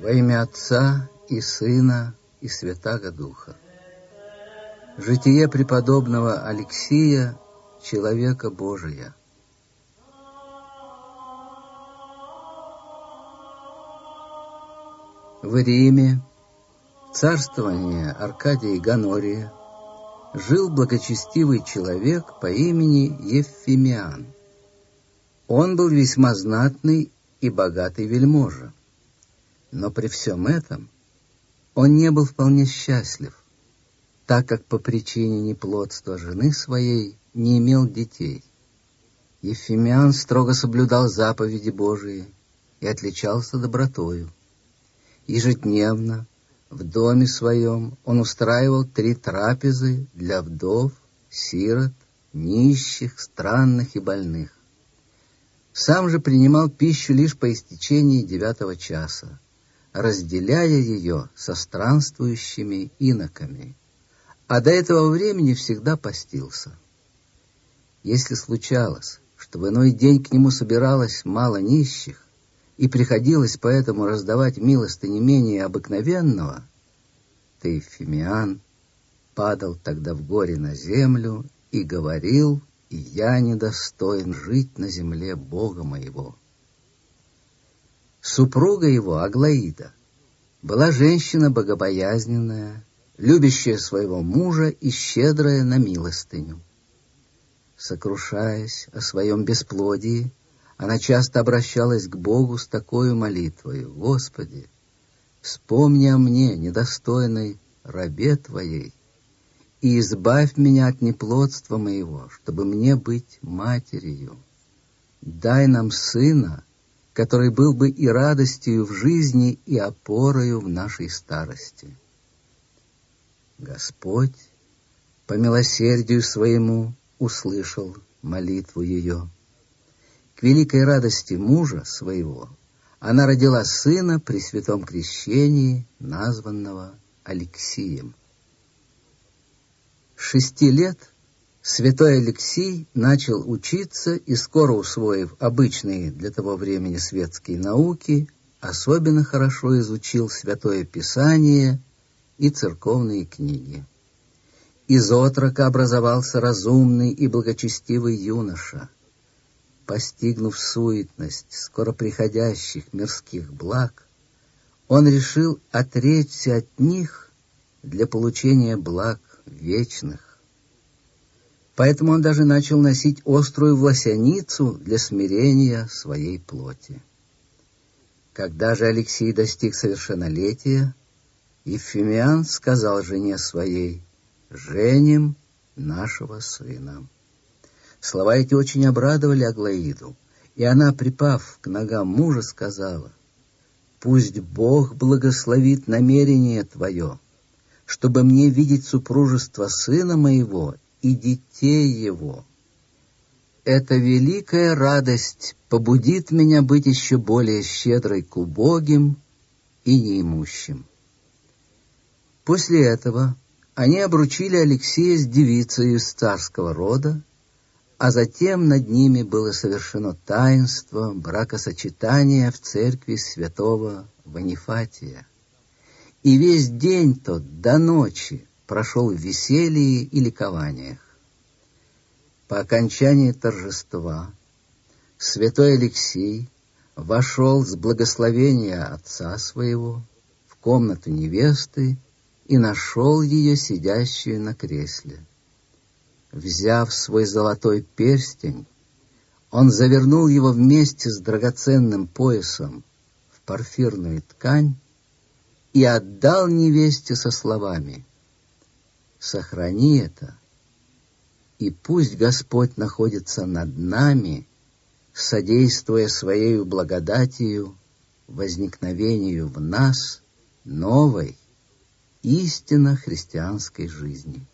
Во имя Отца и Сына и Святаго Духа. Житие преподобного Алексия, человека Божия. В Риме, царствование Аркадия Гонория, жил благочестивый человек по имени Евфимиан. Он был весьма знатный и богатый вельможа. Но при всем этом он не был вполне счастлив, так как по причине неплодства жены своей не имел детей. Евфимиан строго соблюдал заповеди Божии и отличался добротою. Ежедневно в доме своем он устраивал 3 трапезы для вдов, сирот, нищих, странных и больных. Сам же принимал пищу лишь по истечении 9 часа, разделяя ее со странствующими иноками, а до этого времени всегда постился. Если случалось, что в иной день к нему собиралось мало нищих, и приходилось поэтому раздавать милостыни менее обыкновенного, то Евфимиан падал тогда в горе на землю и говорил: «Я недостоин жить на земле Бога моего». Супруга его, Аглаида, была женщина богобоязненная, любящая своего мужа и щедрая на милостыню. Сокрушаясь о своем бесплодии, она часто обращалась к Богу с такой молитвою: «Господи, вспомни о мне, недостойной рабе Твоей, и избавь меня от неплодства моего, чтобы мне быть матерью. Дай нам сына, который был бы и радостью в жизни, и опорою в нашей старости». Господь по милосердию своему услышал молитву ее. К великой радости мужа своего она родила сына при святом крещении, названного Алексием. С 6 лет святой Алексий начал учиться и, скоро усвоив обычные для того времени светские науки, особенно хорошо изучил Святое Писание и церковные книги. Из отрока образовался разумный и благочестивый юноша. Постигнув суетность скоро приходящих мирских благ, он решил отречься от них для получения благ вечных. Поэтому он даже начал носить острую власяницу для смирения своей плоти. Когда же Алексий достиг совершеннолетия, Евфимиан сказал жене своей: «Женим нашего сына». Слова эти очень обрадовали Аглаиду, и она, припав к ногам мужа, сказала: «Пусть Бог благословит намерение твое, чтобы мне видеть супружество сына моего и детей его. Эта великая радость побудит меня быть еще более щедрой к убогим и неимущим». После этого они обручили Алексея с девицей из царского рода, а затем над ними было совершено таинство бракосочетания в церкви святого Ванифатия. И весь день тот до ночи прошел в веселье и ликованиях. По окончании торжества святой Алексий вошел с благословения отца своего в комнату невесты и нашел ее сидящую на кресле. Взяв свой золотой перстень, он завернул его вместе с драгоценным поясом в порфирную ткань и отдал невесте со словами: «Сохрани это, и пусть Господь находится над нами, содействуя Своею благодатью возникновению в нас новой, истинно христианской жизни».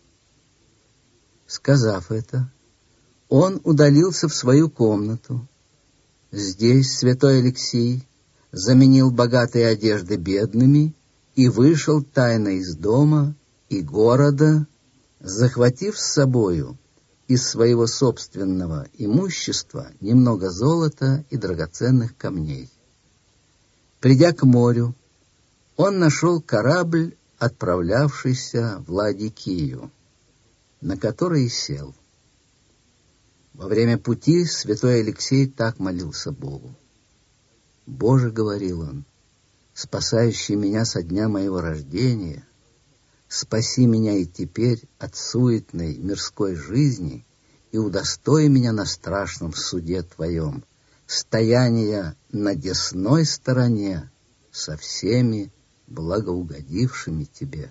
Сказав это, он удалился в свою комнату. Здесь святой Алексий заменил богатые одежды бедными и вышел тайно из дома и города, захватив с собою из своего собственного имущества немного золота и драгоценных камней. Придя к морю, он нашел корабль, отправлявшийся в Лаодикию, на который и сел. Во время пути святой Алексей так молился Богу. «Боже, — говорил он, — спасающий меня со дня моего рождения, спаси меня и теперь от суетной мирской жизни и удостой меня на страшном суде Твоем, стояния на десной стороне со всеми благоугодившими Тебе».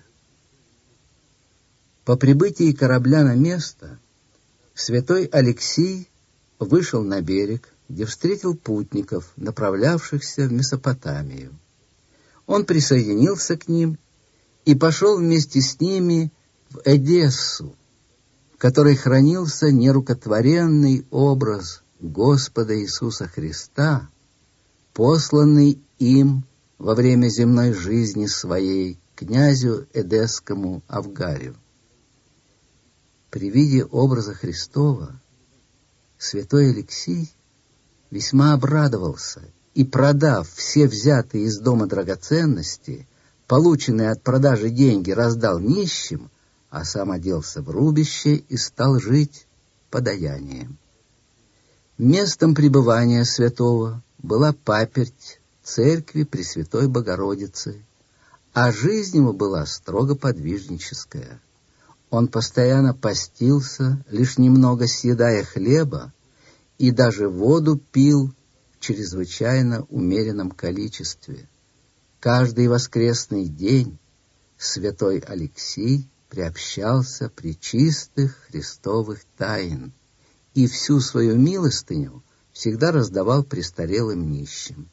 По прибытии корабля на место святой Алексий вышел на берег, где встретил путников, направлявшихся в Месопотамию. Он присоединился к ним и пошел вместе с ними в Эдессу, в которой хранился нерукотворенный образ Господа Иисуса Христа, посланный им во время земной жизни своей князю Эдесскому Авгарию. При виде образа Христова святой Алексий весьма обрадовался и, продав все взятые из дома драгоценности, полученные от продажи деньги раздал нищим, а сам оделся в рубище и стал жить подаянием. Местом пребывания святого была паперть церкви Пресвятой Богородицы, а жизнь его была строго подвижническая. Он постоянно постился, лишь немного съедая хлеба, и даже воду пил в чрезвычайно умеренном количестве. Каждый воскресный день святой Алексий приобщался пречистых христовых тайн и всю свою милостыню всегда раздавал престарелым нищим.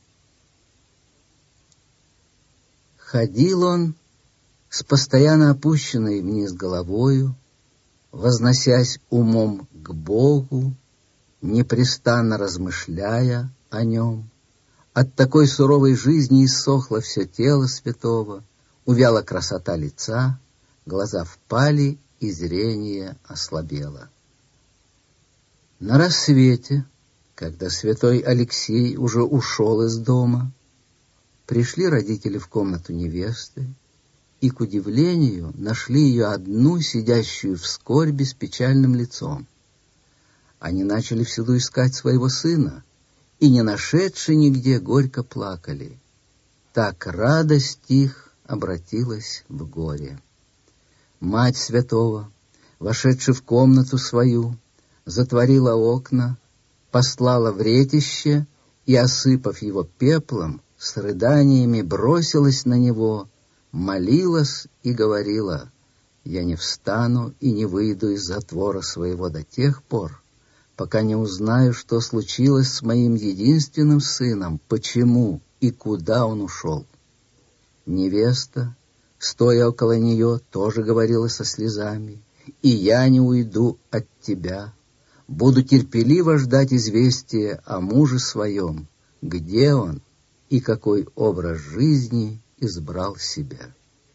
Ходил он с постоянно опущенной вниз головою, возносясь умом к Богу, непрестанно размышляя о нем. От такой суровой жизни иссохло все тело святого, увяла красота лица, глаза впали, и зрение ослабело. На рассвете, когда святой Алексей уже ушел из дома, пришли родители в комнату невесты и, к удивлению, нашли ее одну, сидящую в скорби с печальным лицом. Они начали всюду искать своего сына, и, не нашедши нигде, горько плакали. Так радость их обратилась в горе. Мать святого, вошедши в комнату свою, затворила окна, послала вретище и, осыпав его пеплом, с рыданиями бросилась на него, молилась и говорила: «Я не встану и не выйду из затвора своего до тех пор, пока не узнаю, что случилось с моим единственным сыном, почему и куда он ушел». Невеста, стоя около нее, тоже говорила со слезами: «И я не уйду от тебя, буду терпеливо ждать известия о муже своем, где он и какой образ жизни избрал себя».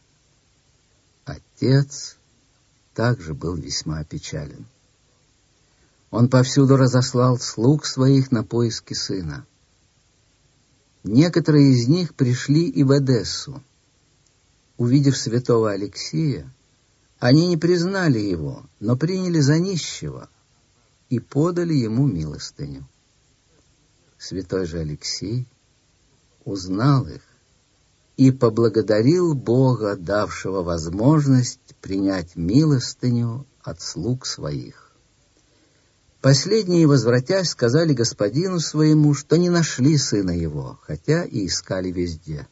Отец также был весьма опечален. Он повсюду разослал слуг своих на поиски сына. Некоторые из них пришли и в Эдессу. Увидев святого Алексия, они не признали его, но приняли за нищего и подали ему милостыню. Святой же Алексий узнал их и поблагодарил Бога, давшего возможность принять милостыню от слуг своих. Последние, возвратясь, сказали господину своему, что не нашли сына его, хотя и искали везде.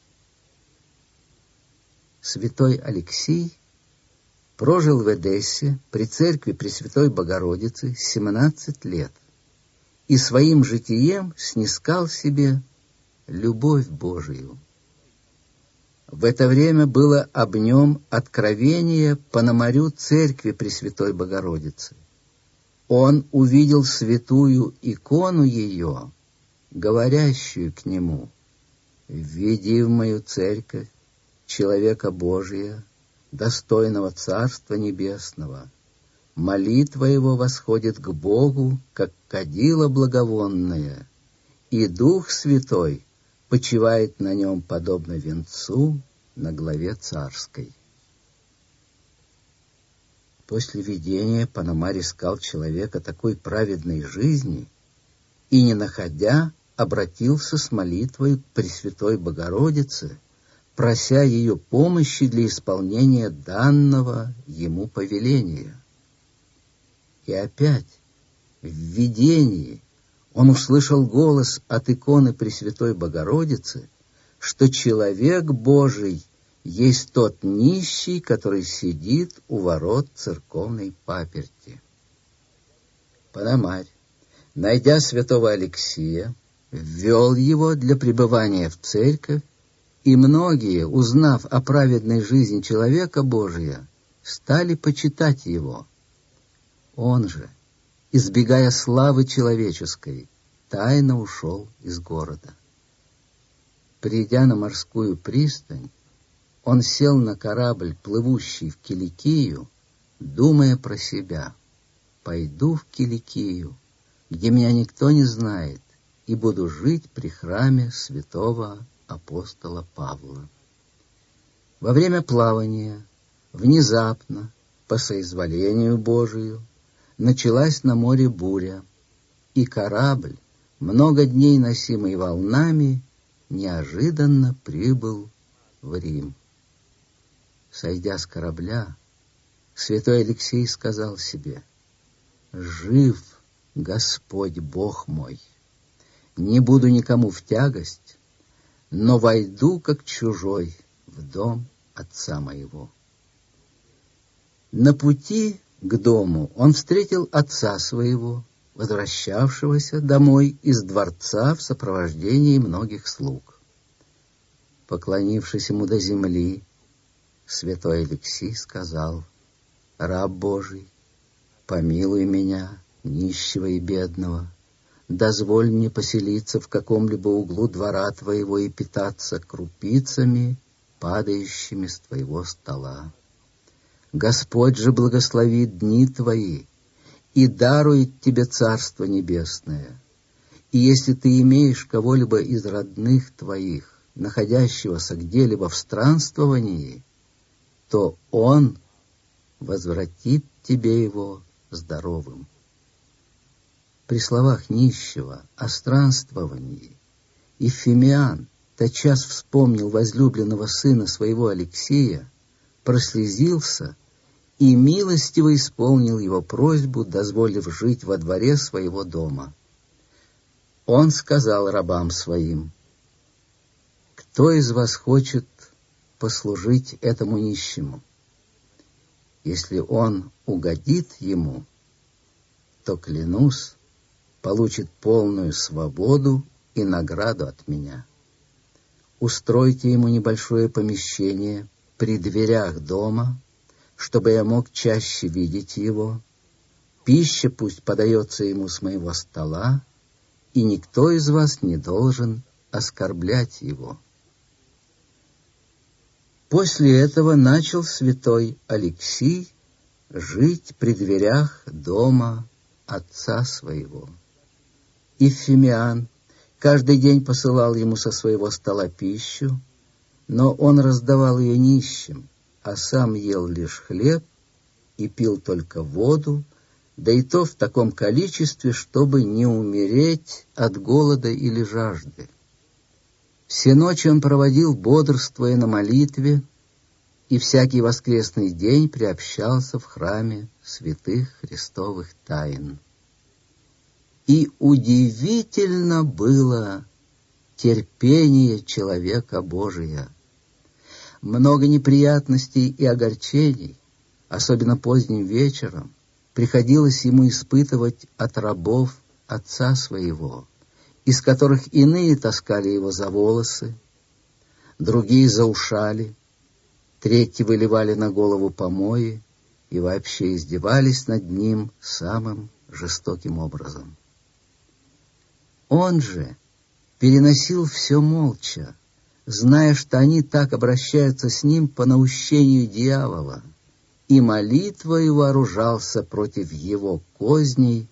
Святой Алексий прожил в Эдессе при церкви Пресвятой Богородицы 17 лет и своим житием снискал себе любовь Божию. В это время было об нем откровение Пономарю церкви Пресвятой Богородицы. Он увидел святую икону ее, говорящую к нему: «Введи в мою церковь человека Божия, достойного Царства Небесного. Молитва его восходит к Богу, как кадило благовонное, и Дух Святой почивает на нем подобно венцу на главе царской. После видения Пономарь искал человека такой праведной жизни и, не находя, обратился с молитвой к Пресвятой Богородице, прося ее помощи для исполнения данного ему повеления. И опять в видении он услышал голос от иконы Пресвятой Богородицы, что человек Божий есть тот нищий, который сидит у ворот церковной паперти. Пономарь, найдя святого Алексия, ввел его для пребывания в церковь, и многие, узнав о праведной жизни человека Божия, стали почитать его. Он же, избегая славы человеческой, тайно ушел из города. Придя на морскую пристань, он сел на корабль, плывущий в Киликию, думая про себя: «Пойду в Киликию, где меня никто не знает, и буду жить при храме святого апостола Павла». Во время плавания внезапно, по соизволению Божию, началась на море буря, и корабль, много дней носимый волнами, неожиданно прибыл в Рим. Сойдя с корабля, святой Алексей сказал себе: «Жив Господь Бог мой! Не буду никому в тягость, но войду как чужой в дом отца моего». На пути к дому он встретил отца своего, возвращавшегося домой из дворца в сопровождении многих слуг. Поклонившись ему до земли, святой Алексий сказал: «Раб Божий, помилуй меня, нищего и бедного, дозволь мне поселиться в каком-либо углу двора твоего и питаться крупицами, падающими с твоего стола. Господь же благословит дни твои и дарует тебе Царство Небесное. И если ты имеешь кого-либо из родных твоих, находящегося где-либо в странствовании, то Он возвратит тебе его здоровым». При словах нищего о странствовании Ефимиан тотчас вспомнил возлюбленного сына своего Алексия, прослезился и милостиво исполнил его просьбу, дозволив жить во дворе своего дома. Он сказал рабам своим: «Кто из вас хочет послужить этому нищему? Если он угодит ему, то, клянусь, получит полную свободу и награду от меня. Устройте ему небольшое помещение при дверях дома, чтобы я мог чаще видеть его. Пища пусть подается ему с моего стола, и никто из вас не должен оскорблять его». После этого начал святой Алексий жить при дверях дома отца своего. Ефимиан каждый день посылал ему со своего стола пищу, но он раздавал ее нищим, а сам ел лишь хлеб и пил только воду, да и то в таком количестве, чтобы не умереть от голода или жажды. Все ночи он проводил, бодрствуя на молитве, и всякий воскресный день приобщался в храме святых христовых тайн. И удивительно было терпение человека Божия. Много неприятностей и огорчений, особенно поздним вечером, приходилось ему испытывать от рабов отца своего, из которых иные таскали его за волосы, другие за ушали, третьи выливали на голову помои и вообще издевались над ним самым жестоким образом. Он же переносил все молча, зная, что они так обращаются с ним по наущению дьявола, и молитвой вооружался против его козней,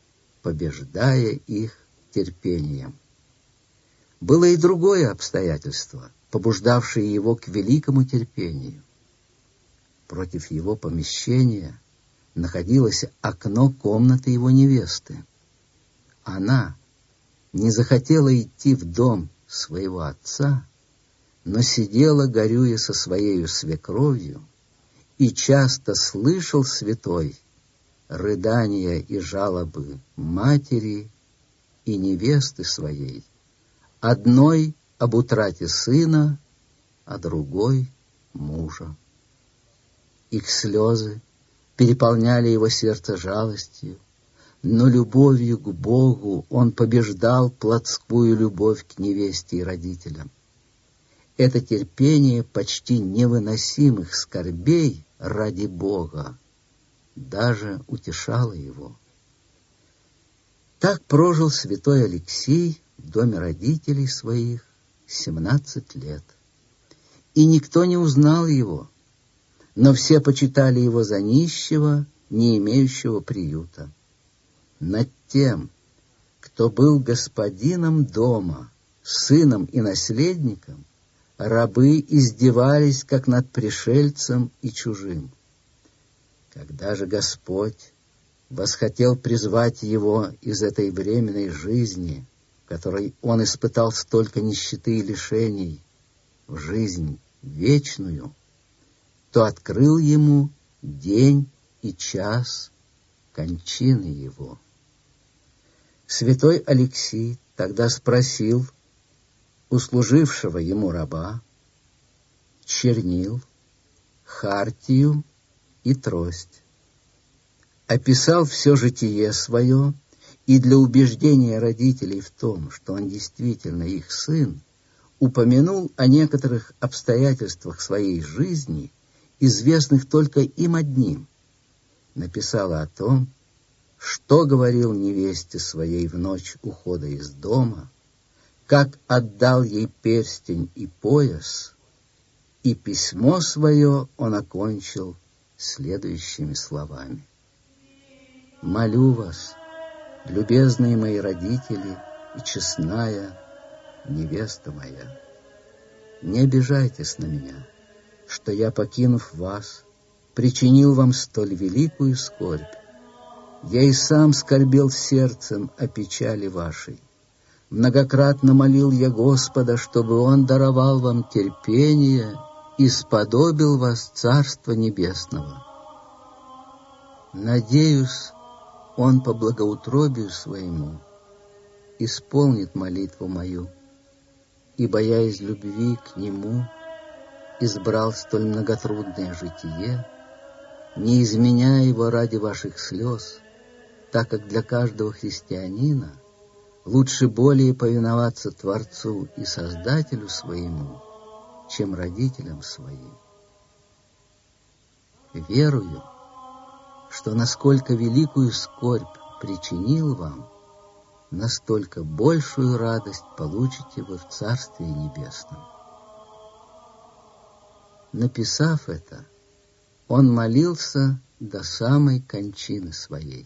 побеждая их терпением. Было и другое обстоятельство, побуждавшие его к великому терпению. Против его помещения находилось окно комнаты его невесты. Она не захотела идти в дом своего отца, но сидела, горюя со своею свекровью, и часто слышал святой рыдания и жалобы матери и невесты своей, одной об утрате сына, а другой — мужа. Их слезы переполняли его сердце жалостью, но любовью к Богу он побеждал плотскую любовь к невесте и родителям. Это терпение почти невыносимых скорбей ради Бога даже утешало его. Так прожил святой Алексий в доме родителей своих 17 лет. И никто не узнал его, но все почитали его за нищего, не имеющего приюта. Над тем, кто был господином дома, сыном и наследником, рабы издевались, как над пришельцем и чужим. Когда же Господь восхотел призвать его из этой временной жизни, в которой он испытал столько нищеты и лишений, в жизнь вечную, то открыл ему день и час кончины его. Святой Алексий тогда спросил у служившего ему раба чернил, хартию и трость. Описал все житие свое, и для убеждения родителей в том, что он действительно их сын, упомянул о некоторых обстоятельствах своей жизни, известных только им одним. Написала о том, что говорил невесте своей в ночь ухода из дома, как отдал ей перстень и пояс, и письмо свое он окончил следующими словами. «Молю вас, любезные мои родители и честная невеста моя, не обижайтесь на меня, что я, покинув вас, причинил вам столь великую скорбь. Я и сам скорбел сердцем о печали вашей. Многократно молил я Господа, чтобы Он даровал вам терпение и сподобил вас Царства Небесного. Надеюсь, Он по благоутробию своему исполнит молитву мою, ибо я из любви к Нему избрал столь многотрудное житие, не изменяя его ради ваших слез, так как для каждого христианина лучше более повиноваться Творцу и Создателю своему, чем родителям своим. Верую, что насколько великую скорбь причинил вам, настолько большую радость получите вы в Царстве Небесном. Написав это, он молился до самой кончины своей.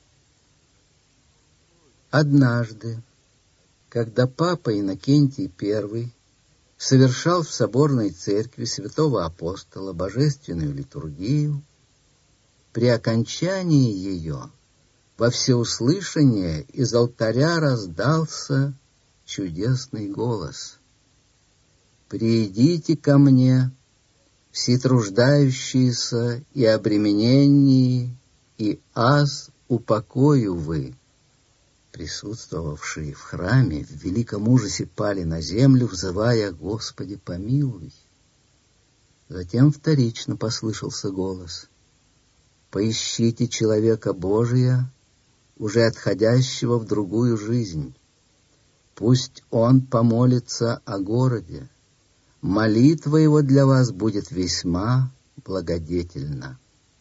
Однажды, когда папа Иннокентий I совершал в соборной церкви святого апостола божественную литургию, при окончании ее во всеуслышание из алтаря раздался чудесный голос: «Придите ко мне, все труждающиеся и обремененные, и аз упокою вы». Присутствовавшие в храме в великом ужасе пали на землю, взывая: «Господи, помилуй». Затем вторично послышался голос: «Поищите человека Божия, уже отходящего в другую жизнь. Пусть он помолится о городе. Молитва его для вас будет весьма благодетельна».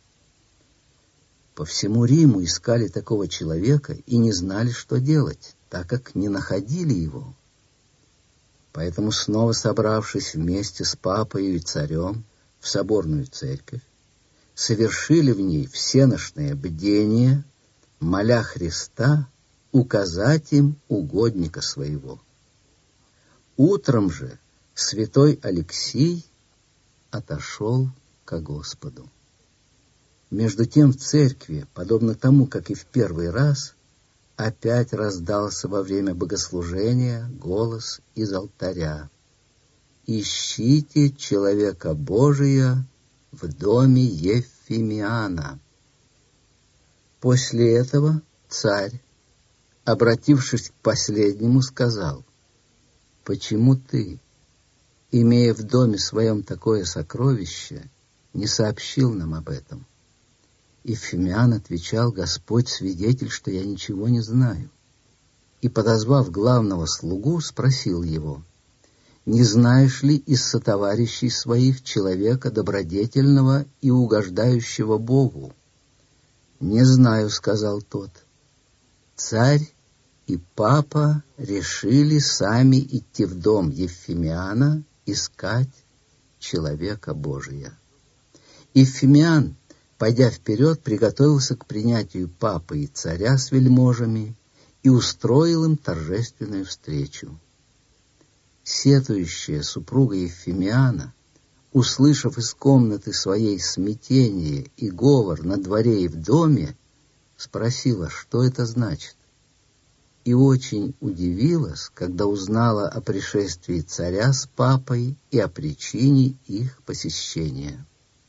По всему Риму искали такого человека и не знали, что делать, так как не находили его. Поэтому, снова собравшись вместе с папой и царем в соборную церковь, совершили в ней всенощное бдение, моля Христа указать им угодника своего. Утром же святой Алексий отошел ко Господу. Между тем в церкви, подобно тому, как и в первый раз, опять раздался во время богослужения голос из алтаря: «Ищите человека Божия в доме Ефимиана». После этого царь, обратившись к последнему, сказал: «Почему ты, имея в доме своем такое сокровище, не сообщил нам об этом?» Ефимиан отвечал: «Господь свидетель, что я ничего не знаю». И, подозвав главного слугу, спросил его: «Не знаешь ли из сотоварищей своих человека добродетельного и угождающего Богу?» «Не знаю», — сказал тот. Царь и папа решили сами идти в дом Ефимиана искать человека Божия. Ефимиан, пойдя вперед, приготовился к принятию папы и царя с вельможами и устроил им торжественную встречу. Сетующая супруга Ефимиана, услышав из комнаты своей смятение и говор на дворе и в доме, спросила, что это значит, и очень удивилась, когда узнала о пришествии царя с папой и о причине их посещения.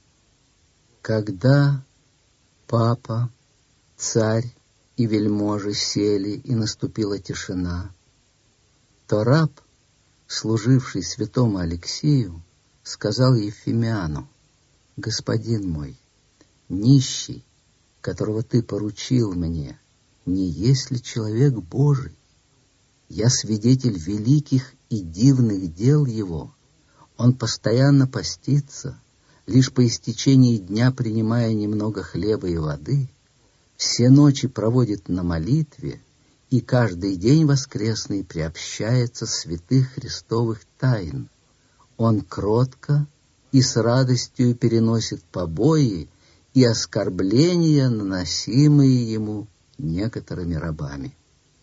Когда папа, царь и вельможи сели, и наступила тишина, то раб, служивший святому Алексию, сказал Ефимиану: «Господин мой, нищий, которого ты поручил мне, не есть ли человек Божий? Я свидетель великих и дивных дел его. Он постоянно постится, лишь по истечении дня принимая немного хлеба и воды, все ночи проводит на молитве и каждый день воскресный приобщается святых Христовых тайн. Он кротко и с радостью переносит побои и оскорбления, наносимые ему некоторыми рабами».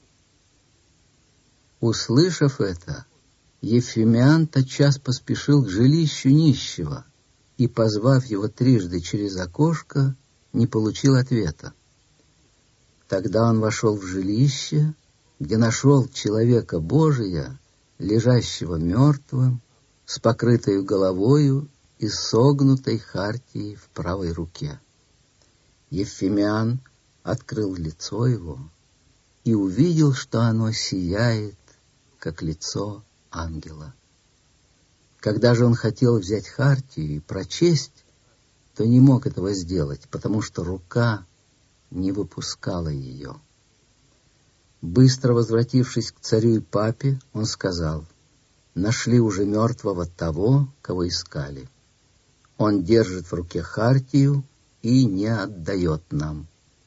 Услышав это, Ефимиан тотчас поспешил к жилищу нищего и, позвав его трижды через окошко, не получил ответа. Тогда он вошел в жилище, где нашел человека Божия, лежащего мертвым, с покрытой головою и согнутой хартией в правой руке. Ефимиан открыл лицо его и увидел, что оно сияет, как лицо ангела. Когда же он хотел взять хартию и прочесть, то не мог этого сделать, потому что рука не выпускала ее. Быстро возвратившись к царю и папе, он сказал: «Нашли уже мертвого того, кого искали. Он держит в руке хартию и не отдает нам».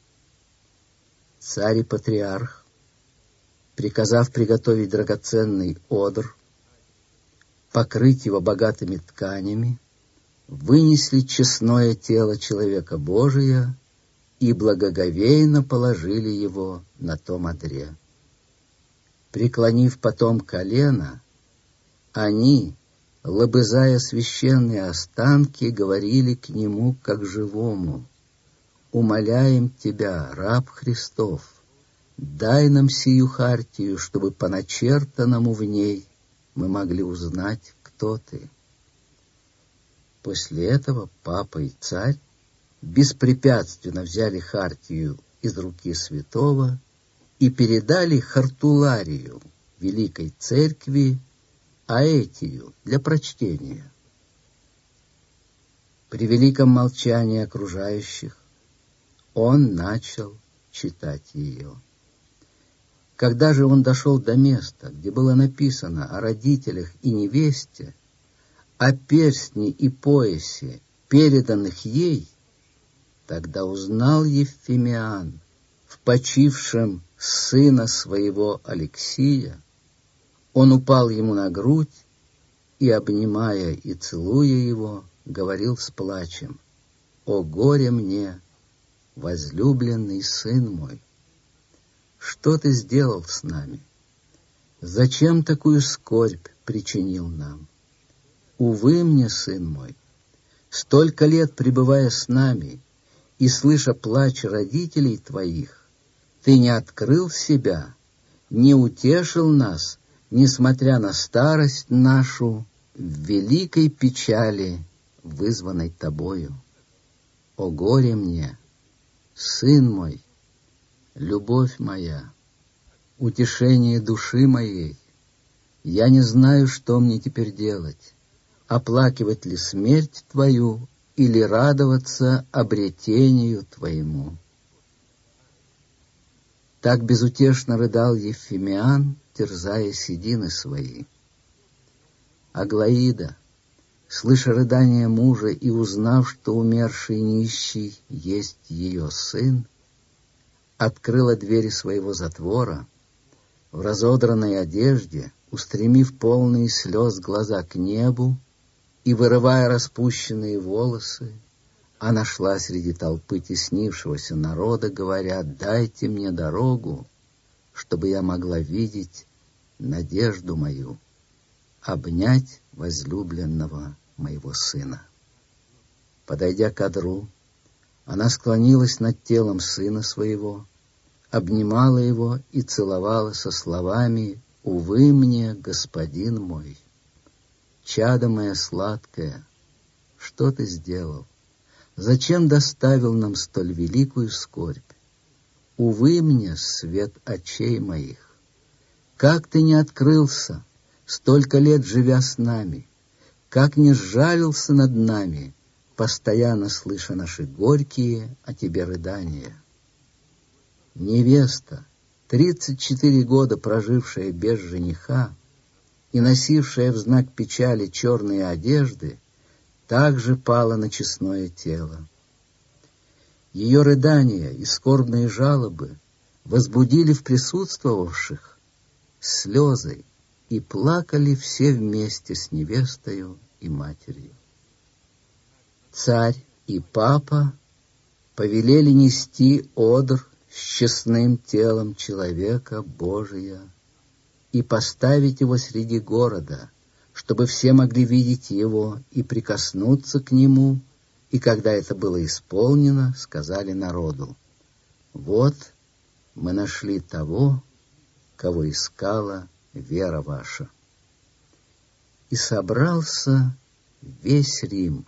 Царь и патриарх, приказав приготовить драгоценный одр, покрыть его богатыми тканями, вынесли честное тело человека Божия и благоговейно положили его на том одре. Преклонив потом колено, они, лобызая священные останки, говорили к нему как живому: «Умоляем тебя, раб Христов, дай нам сию хартию, чтобы по начертанному в ней мы могли узнать, кто ты». После этого папа и царь беспрепятственно взяли хартию из руки святого и передали хартуларию Великой Церкви Аэтию для прочтения. При великом молчании окружающих он начал читать ее. Когда же он дошел до места, где было написано о родителях и невесте, о перстне и поясе, переданных ей, тогда узнал Ефимиан в почившем сына своего Алексия. Он упал ему на грудь и, обнимая и целуя его, говорил с плачем: «О горе мне, возлюбленный сын мой! Что ты сделал с нами? Зачем такую скорбь причинил нам? Увы мне, сын мой, столько лет пребывая с нами и слыша плач родителей твоих, ты не открыл себя, не утешил нас, несмотря на старость нашу, в великой печали, вызванной тобою. О горе мне, сын мой, любовь моя, утешение души моей! Я не знаю, что мне теперь делать, оплакивать ли смерть твою или радоваться обретению твоему. Так безутешно рыдал Евфимиан, терзая седины свои. Аглаида, слыша рыдания мужа и узнав, что умерший нищий есть ее сын, открыла двери своего затвора, в разодранной одежде, устремив полные слез глаза к небу и вырывая распущенные волосы, она шла среди толпы теснившегося народа, говоря: «Дайте мне дорогу, чтобы я могла видеть надежду мою, обнять возлюбленного моего сына». Подойдя к одру, она склонилась над телом сына своего, обнимала его и целовала со словами: «Увы мне, господин мой, чадо мое сладкое, что ты сделал? Зачем доставил нам столь великую скорбь? Увы мне, свет очей моих! Как ты не открылся, столько лет живя с нами, как не сжалился над нами, постоянно слыша наши горькие о тебе рыдания. Невеста, 34 года прожившая без жениха и носившая в знак печали черные одежды, также пала на честное тело. Ее рыдания и скорбные жалобы возбудили в присутствовавших слезы, и плакали все вместе с невестою и матерью. Царь и папа повелели нести одр с честным телом человека Божия и поставить его среди города, чтобы все могли видеть его и прикоснуться к нему, и когда это было исполнено, сказали народу: «Вот мы нашли того, кого искала вера ваша». И собрался весь Рим.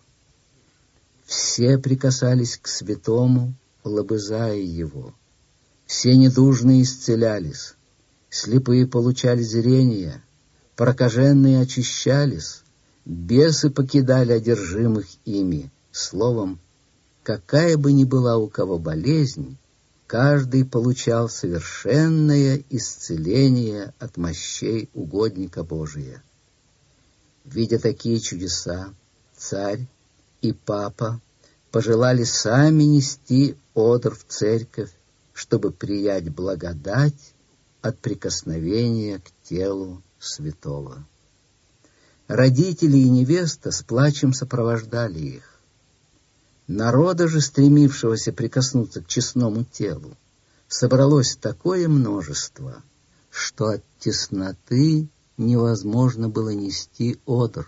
Все прикасались к святому, лобызая его. Все недужные исцелялись, слепые получали зрение, прокаженные очищались, бесы покидали одержимых ими. Словом, какая бы ни была у кого болезнь, каждый получал совершенное исцеление от мощей угодника Божия. Видя такие чудеса, царь и папа пожелали сами нести одр в церковь, чтобы приять благодать от прикосновения к телу святого. Родители и невеста с плачем сопровождали их. Народа же, стремившегося прикоснуться к честному телу, собралось такое множество, что от тесноты невозможно было нести одр.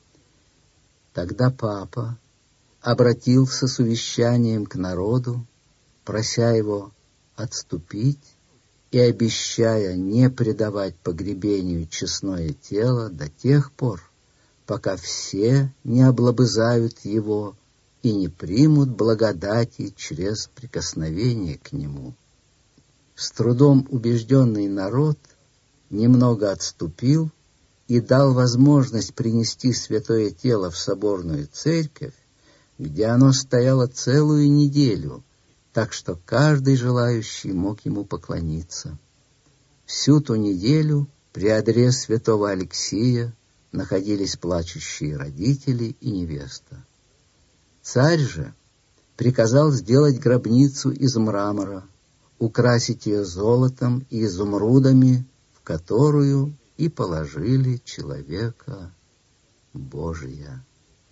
Тогда папа обратился с увещанием к народу, прося его отступить и обещая не предавать погребению честное тело до тех пор, пока все не облобызают его и не примут благодати через прикосновение к нему. С трудом убежденный народ немного отступил и дал возможность принести святое тело в соборную церковь, где оно стояло целую неделю, так что каждый желающий мог ему поклониться. Всю ту неделю при одре святого Алексия находились плачущие родители и невеста. Царь же приказал сделать гробницу из мрамора, украсить ее золотом и изумрудами, в которую и положили человека Божия.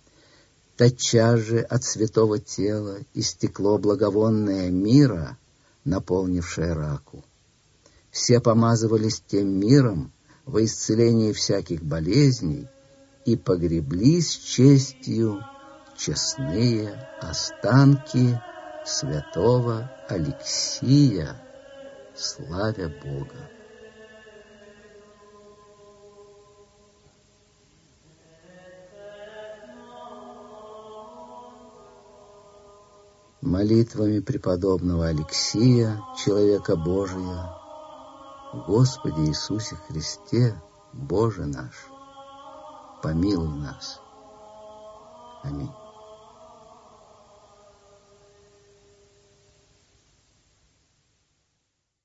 Тотчас же от святого тела истекло благовонное мира, наполнившее раку. Все помазывались тем миром во исцелении всяких болезней, и погребли с честью честные останки святого Алексия, славя Бога. Молитвами преподобного Алексия, человека Божия, Господи Иисусе Христе, Боже наш, помилуй нас. Аминь.